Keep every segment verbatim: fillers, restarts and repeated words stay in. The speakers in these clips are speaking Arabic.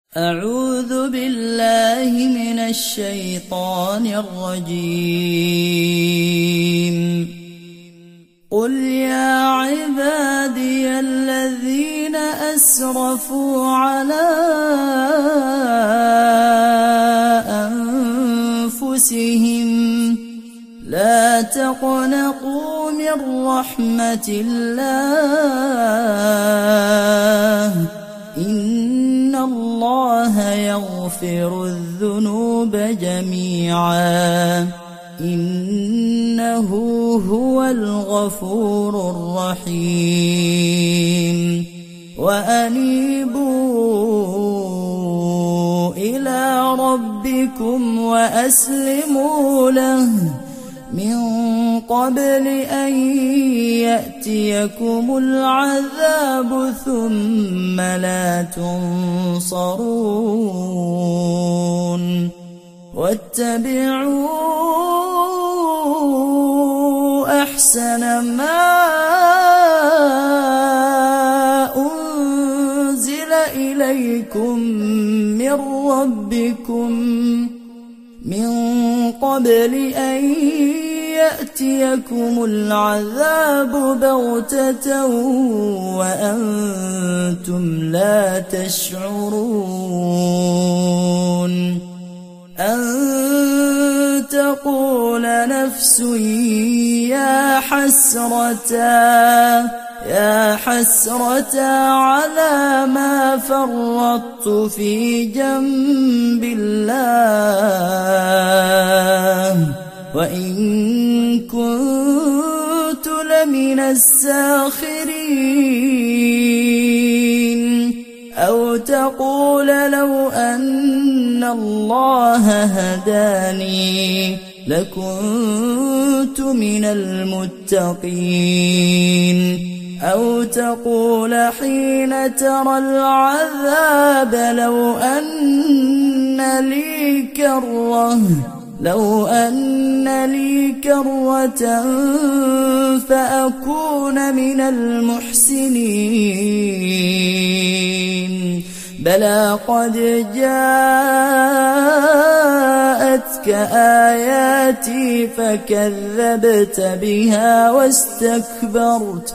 أعوذ بالله من الشيطان الرجيم. قل يا عبادي الذين أسرفوا على أنفسهم لا تقنطوا من رحمة الله إن الله يغفر الذنوب جميعا إنه هو الغفور الرحيم. وأنيبوا إلى ربكم وأسلموا له من قبل أن يأتيكم العذاب ثم لا تنصرون. واتبعوا أحسن ما أنزل إليكم من ربكم من قبل أن يأتيكم العذاب بغتة وأنتم لا تشعرون. أن تقول نفس يا حسرة يا حسرة على ما فرطت في جنب الله وإن كنت لمن الساخرين. أو تقول لو أن الله هداني لكنت من المتقين. أو تقول حين ترى العذاب لو أن لي كرة لو أن لي كرة فأكون من المحسنين. بلى قد جاءتك آياتي فكذبت بها واستكبرت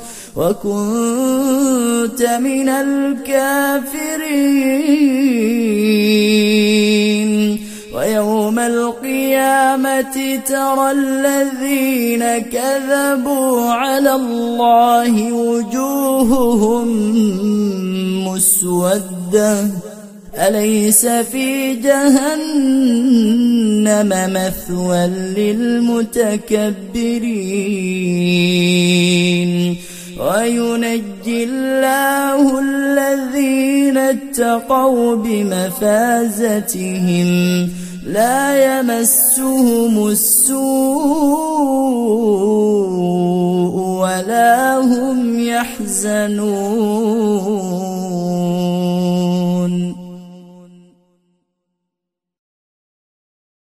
وكنت من الكافرين. ويوم القيامة ترى الذين كذبوا على الله وجوههم مسودة أليس في جهنم مثوى للمتكبرين. وينجي الله الذين اتقوا بمفازتهم لا يمسهم السوء ولا هم يحزنون.